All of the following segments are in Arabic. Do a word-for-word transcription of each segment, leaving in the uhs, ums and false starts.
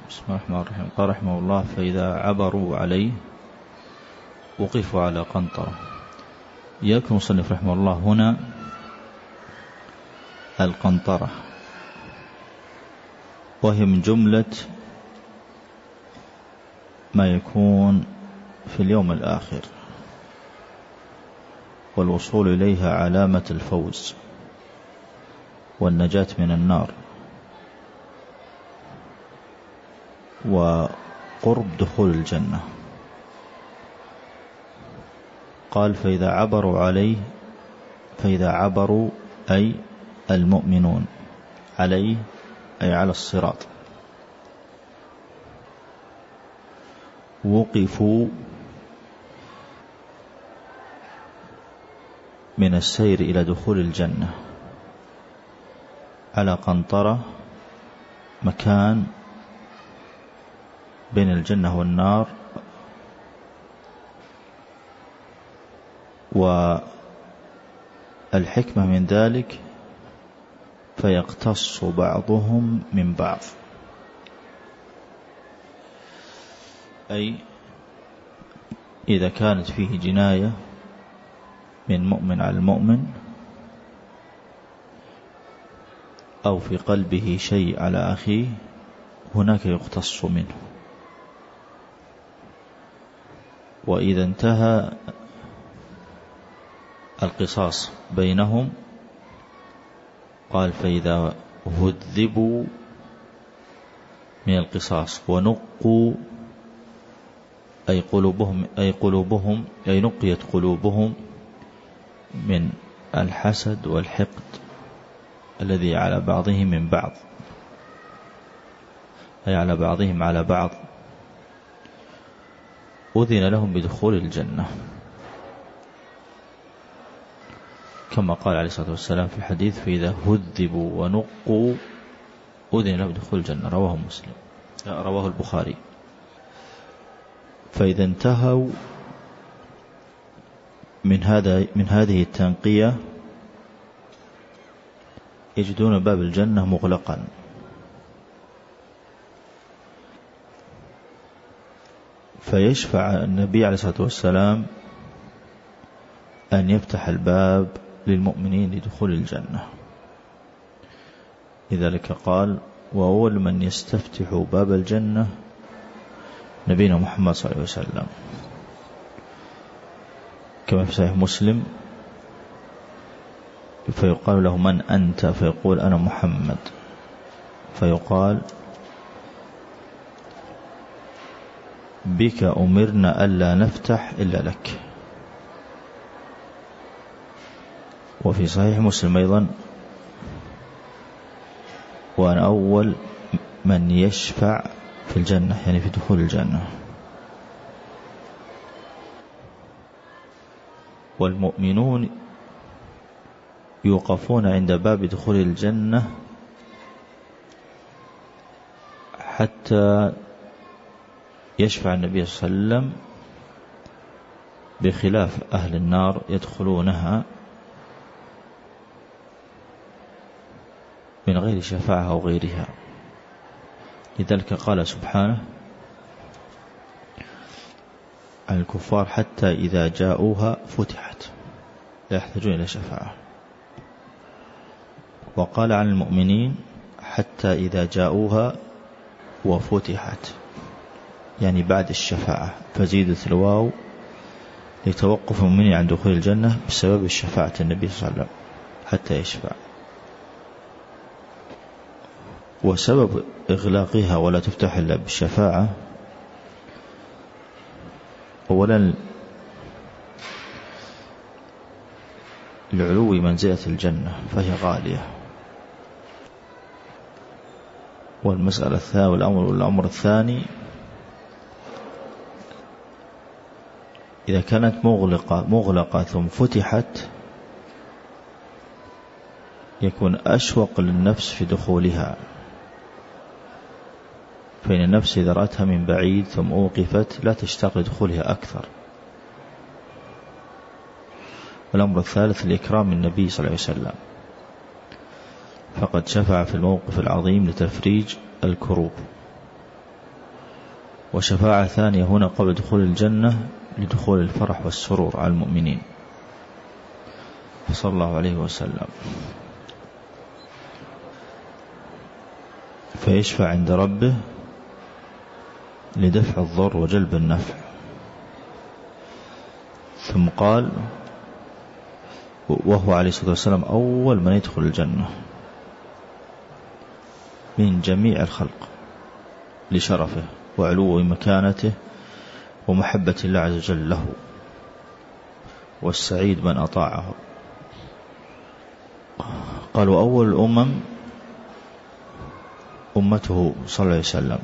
بسم الله الرحمن الرحيم. قال رحمه الله: فإذا عبروا عليه وقفوا على قنطرة. يذكر المصنف رحمه الله هنا القنطرة، وهي من جملة ما يكون في اليوم الآخر، والوصول إليها علامة الفوز والنجاة من النار وقرب دخول الجنة. قال: فإذا عبروا عليه، فإذا عبروا أي المؤمنون عليه أي على الصراط، وقفوا من السير إلى دخول الجنة على قنطرة، مكان بين الجنة والنار، والحكمة من ذلك فيقتص بعضهم من بعض، أي إذا كانت فيه جناية من مؤمن على المؤمن، أو في قلبه شيء على أخيه، هناك يقتص منه. وإذا انتهى القصاص بينهم، قال: فإذا هذبوا من القصاص ونقوا أي قلوبهم أي قلوبهم أي نقيت قلوبهم من الحسد والحقد الذي على بعضهم من بعض، أي على بعضهم على بعض، أذن لهم بدخول الجنة، كما قال عليه الصلاة والسلام في الحديث: فإذا هذبوا ونقوا أذن لهم بدخول الجنة. رواه مسلم رواه البخاري. فإذا انتهوا من هذا من هذه التنقية، يجدون باب الجنة مغلقا، فيشفع النبي عليه الصلاة والسلام أن يفتح الباب للمؤمنين لدخول الجنة. لذلك قال: وأول من يستفتح باب الجنة نبينا محمد صلى الله عليه وسلم، كما في صحيح مسلم: فيقال له: من أنت؟ فيقول: أنا محمد. فيقال: بك أمرنا ألا نفتح إلا لك. وفي صحيح مسلم أيضا: وأنا أول من يشفع في الجنة، يعني في دخول الجنة. والمؤمنون يوقفون عند باب دخول الجنة حتى يشفع النبي صلى الله عليه وسلم، بخلاف أهل النار يدخلونها من غير شفاعة أو غيرها. لذلك قال سبحانه عن الكفار: حتى إذا جاءوها فتحت، لا يحتاجون إلى شفاعة. وقال عن المؤمنين: حتى إذا جاءوها وفتحت، يعني بعد الشفاعة، فزيدت الواو لتوقف المؤمنين عن دخول الجنة بسبب الشفاعة النبي صلى الله عليه وسلم حتى يشفع. وسبب إغلاقها ولا تفتح إلا بالشفاعة، أولا لعلو منزلة الجنة فهي غالية، والمسألة الثانية والأمر, والأمر الثاني إذا كانت مغلقة مغلقة ثم فتحت، يكون أشوق للنفس في دخولها، فإن النفس إذا رأتها من بعيد ثم أوقفت لا تشتاق لدخولها أكثر. والأمر الثالث لإكرام النبي صلى الله عليه وسلم، فقد شفع في الموقف العظيم لتفريج الكروب، وشفاعة ثانية هنا قبل دخول الجنة لدخول الفرح والسرور على المؤمنين صلى الله عليه وسلم، فيشفع عند ربه لدفع الضر وجلب النفع. ثم قال وهو عليه الصلاة والسلام أول من يدخل الجنة من جميع الخلق لشرفه وعلو مكانته ومحبة الله عز وجل له، والسعيد من أطاعه. قالوا أول الأمم أمته صلى الله عليه وسلم،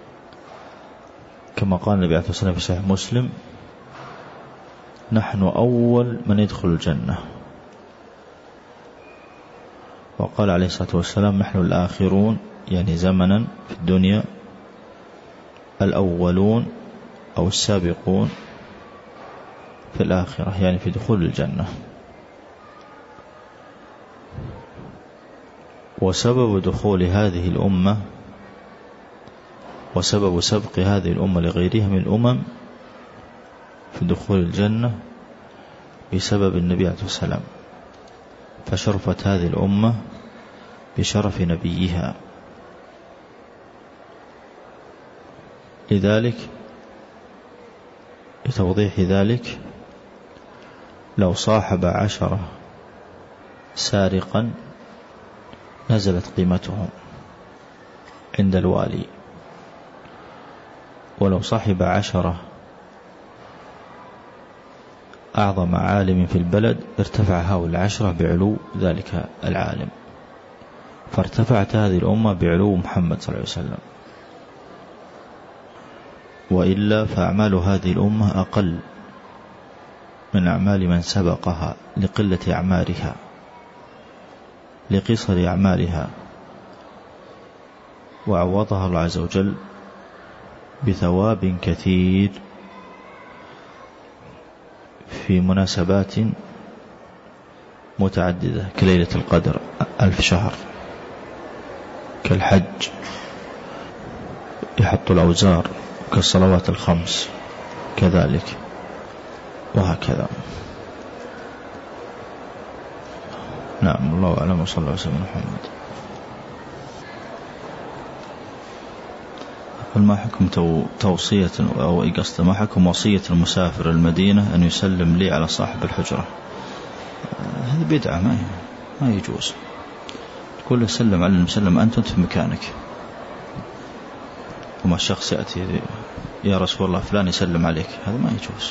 كما قال النبي عليه الصلاة والسلام في صحيح مسلم: نحن أول من يدخل الجنة. وقال عليه الصلاة والسلام: نحن الآخرون، يعني زمنا في الدنيا، الأولون أو السابقون في الآخرة، يعني في دخول الجنة. وسبب دخول هذه الأمة وسبب سبق هذه الأمة لغيرها من الأمم في دخول الجنة بسبب النبي عليه الصلاة والسلام، فشرفت هذه الأمة بشرف نبيها. لذلك لتوضيح ذلك، لو صاحب عشرة سارقا نزلت قيمتهم عند الوالي، ولو صاحب عشرة أعظم عالم في البلد ارتفع هؤلاء العشرة بعلو ذلك العالم، فارتفعت هذه الأمة بعلو محمد صلى الله عليه وسلم. وإلا فأعمال هذه الأمة أقل من أعمال من سبقها لقلة أعمارها، لقصر أعمالها، وعوضها الله عز وجل بثواب كثير في مناسبات متعددة كليلة القدر، ألف شهر، كالحج، يحط الأوزار، كالصلوات الخمس كذلك، وهكذا. نعم، الله أعلم، وصلى الله وسلم على محمد. ما حكم توصية أو قصد ما حكم وصية المسافر المدينة أن يسلم لي على صاحب الحجرة؟ هذه بدعة، ما ما يجوز. تقول له سلم على المسلم، أنت في مكانك، وما الشخص يأتي يا رسول الله فلان يسلم عليك، هذا ما يجوز.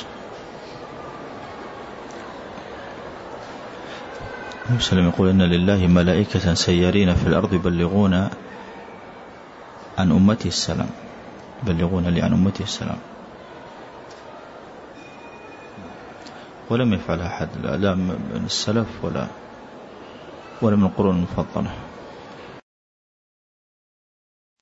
المسلم يقول: إن لله ملائكة سيارين في الأرض يبلغون عن أمتي السلام، يبلغون لي عن أمتي السلام. ولم يفعل أحد، لا من السلف ولا ولا من القرون المفضلة.